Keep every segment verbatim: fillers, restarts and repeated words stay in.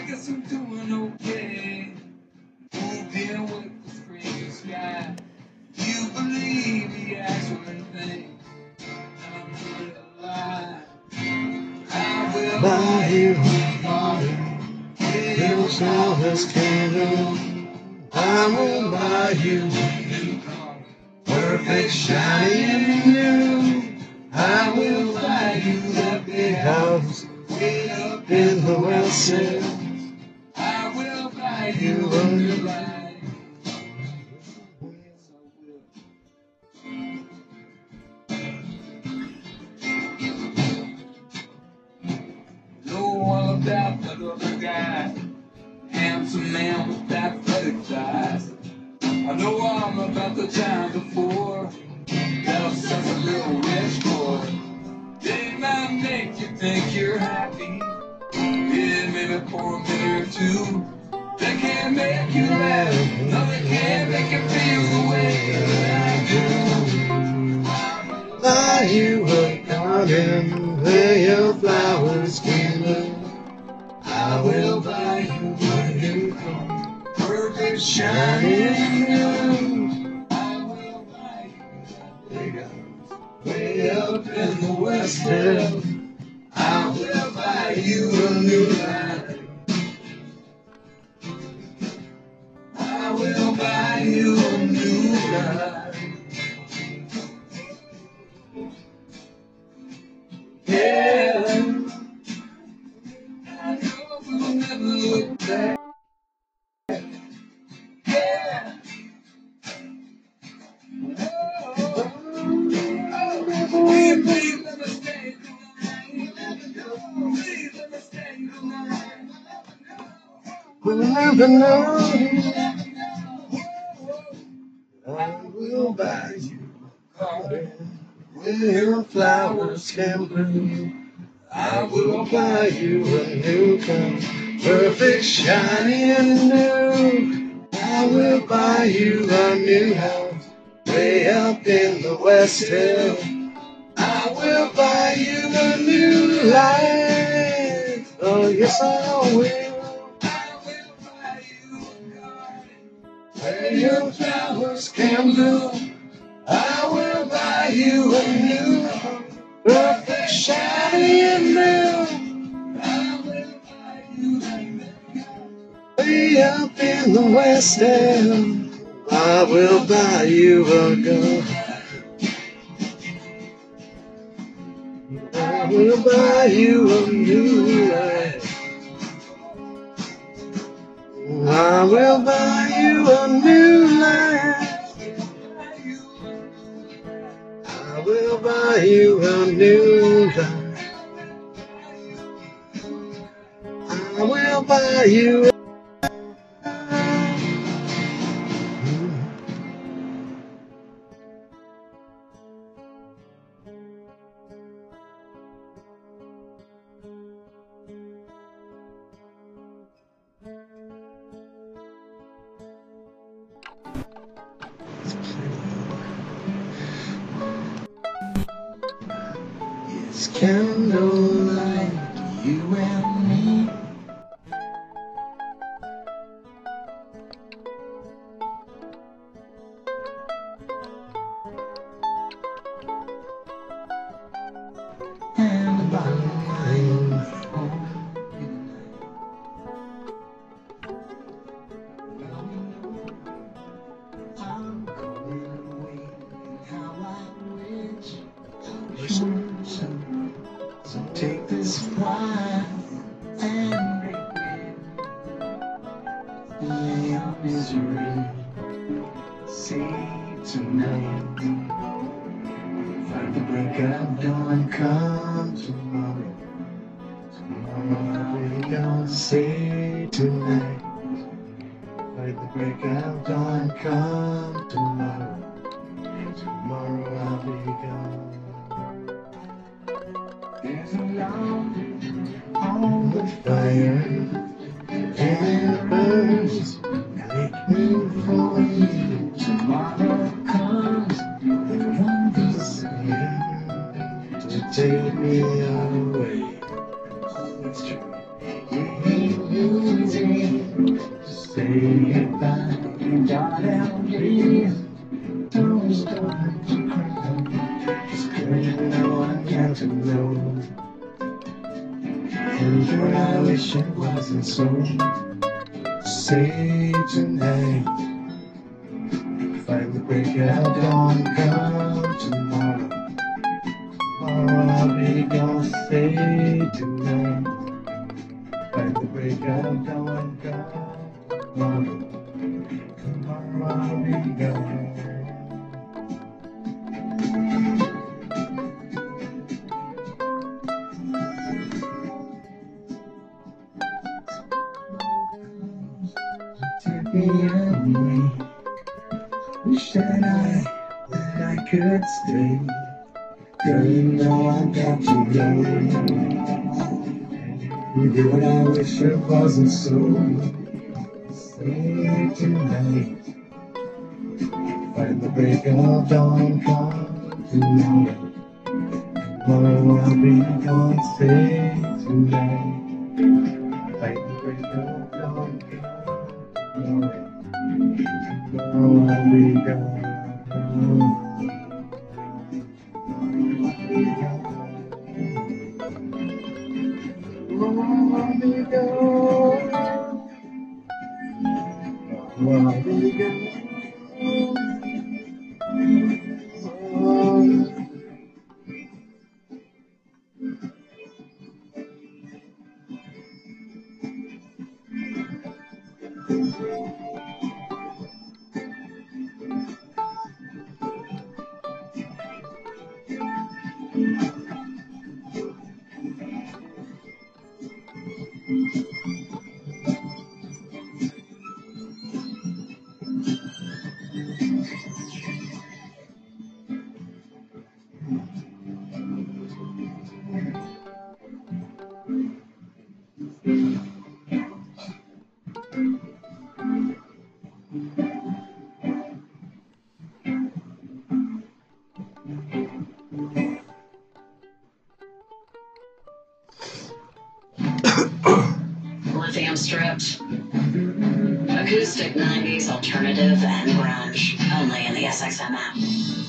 guess I'm doing okay. Moved in with the spring sky. You believe the actual thing. I'm real lie. I will buy you a garden. Little flowers candle. I will buy you a new car. Perfect, shiny and new. I will buy you a big house way up in the West End. I will buy you a new life. Know all about that other guy, handsome man with athletic eyes. I know all about the time before. That was such a little rich boy. They might make you think you're happy. Yeah, maybe for a minute or two. They can't make you laugh. No, they can't make you feel the way that I do. Buy you a garden where your flowers can bloom. I will buy you a new car, perfect, shiny and new. I will buy you a big house way up in the West End. I will buy you a new life. I will buy you a new life. Yeah, I know we'll never look back. Yeah. Oh, please, please let me stay tonight. Please let me stay tonight. We'll never know. I will buy you a garden where flowers can bloom. I will buy you a new car, perfect, shiny and new. I will buy you a new house way up in the West End. I will buy you a new life. Oh yes, I will. I will buy you a garden where your flowers can bloom. I will buy you a new home, perfect, shiny and new. I will buy you a new way up in the West End. I will buy you a gun. I will buy you a new life. I will buy you a new life. I will buy you a new life. I will buy you a It's candlelight, you and me. And by my phone. I'm going away, how I wish. So take this wine and break it. Lay your misery. Say tonight. Fight the break of dawn, come tomorrow. Tomorrow we gonna say tonight. Fight the break of dawn, come tomorrow. Tomorrow I'll be gone. There's a log on the fire, and it burns, waiting for you. Tomorrow comes, and one desire to take me away. It's true. I wish it wasn't so. Say tonight, fight the break of dawn, come tomorrow. Tomorrow I'll be gone. Say tonight, fight the break of dawn, come tomorrow. Tomorrow I'll be gone. Take me away. Wish that I, that I could stay. Girl, you know I got to go. Girl, I wish it wasn't so. Stay tonight. Fight the break of dawn, come tomorrow. Tomorrow I'll be gone. Stay tonight. Fight the break of dawn, come tomorrow. Tomorrow I'll be gone. Lithium stripped. Acoustic nineties alternative and grunge. Only in the S X M app.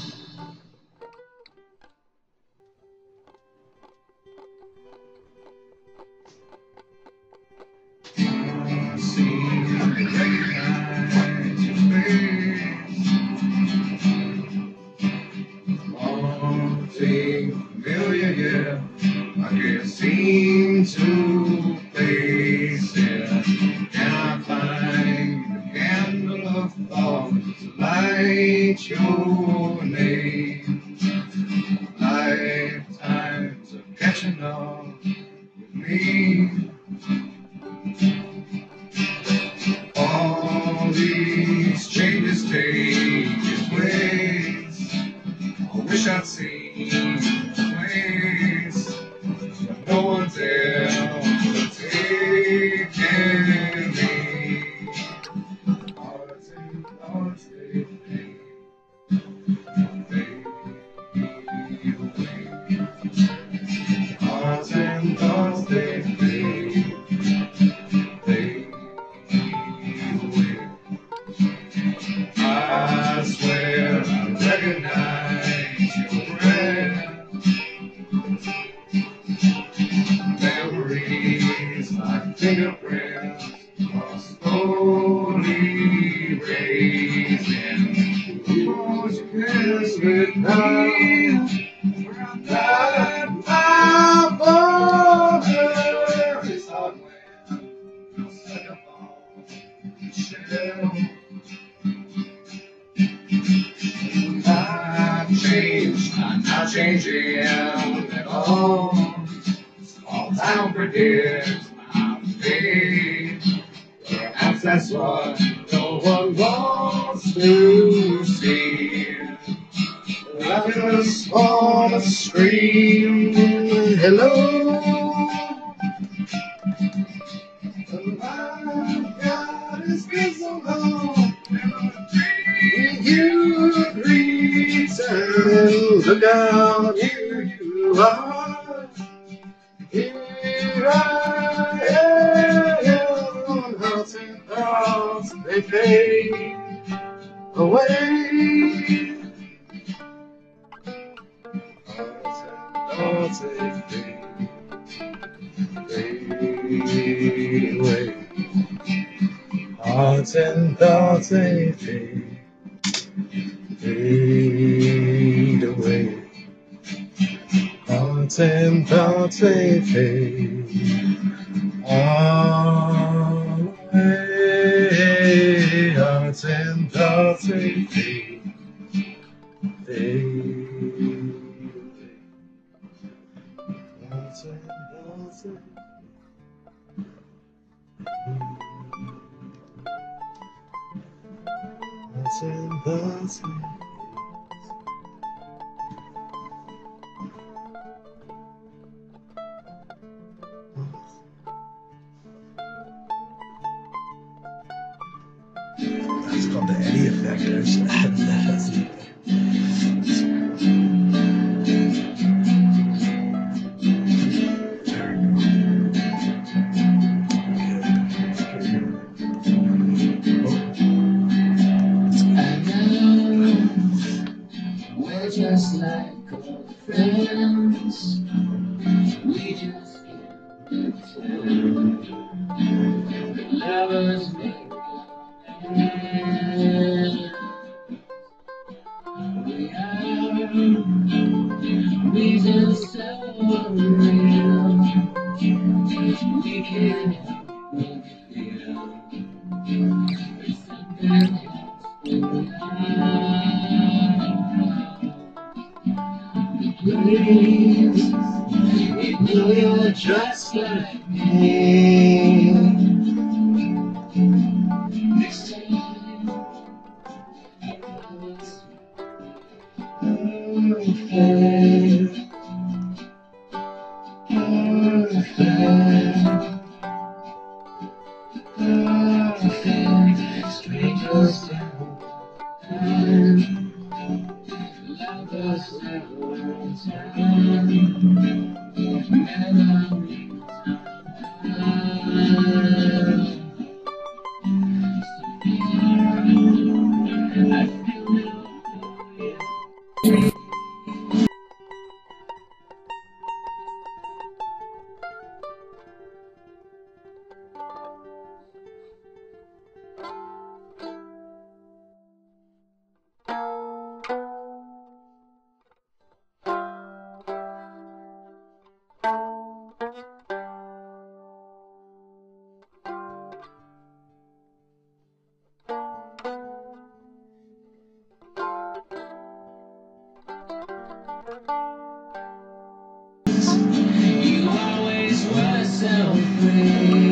Familiar, yeah. I can't seem to place it. Can I find the candle of thought to light your name? Lifetimes of catching up with me. All these changes take its ways. I wish I'd seen a place but no one's ever taken me. Hearts and thoughts, they fade, fade away. Hearts and thoughts, they fade, fade away. I swear I recognize your breath. Memories like fingerprints are slowly raising. Won't you kiss me now? That my border is hard when you're stuck upon the shelf. I've changed, I'm not changing at all. Small town predicts my fate. Perhaps that's what no one wants to see. I just wanna scream hello. My God, it's been so long. You return, look out, here you are. Here I am, hearts and thoughts, they fade away. Hearts and thoughts, they fade, fade fade away. Hearts and thoughts they fade, fade away. Hearts and thoughts they fade away. Hearts and thoughts they fade, fade away. Hearts and thoughts they fade. Hearts and thoughts they fade. That's called the Eddie effect. There's that. That's it. We're just like old friends. We just can't pretend. Lovers make plans. We are, we just so real. We can't help but feel there's something else in love. Please, we know you're just like me. Next time, perfect, perfect, perfect. Strangers down, lovers never return. Memories I feel you. You always were so free.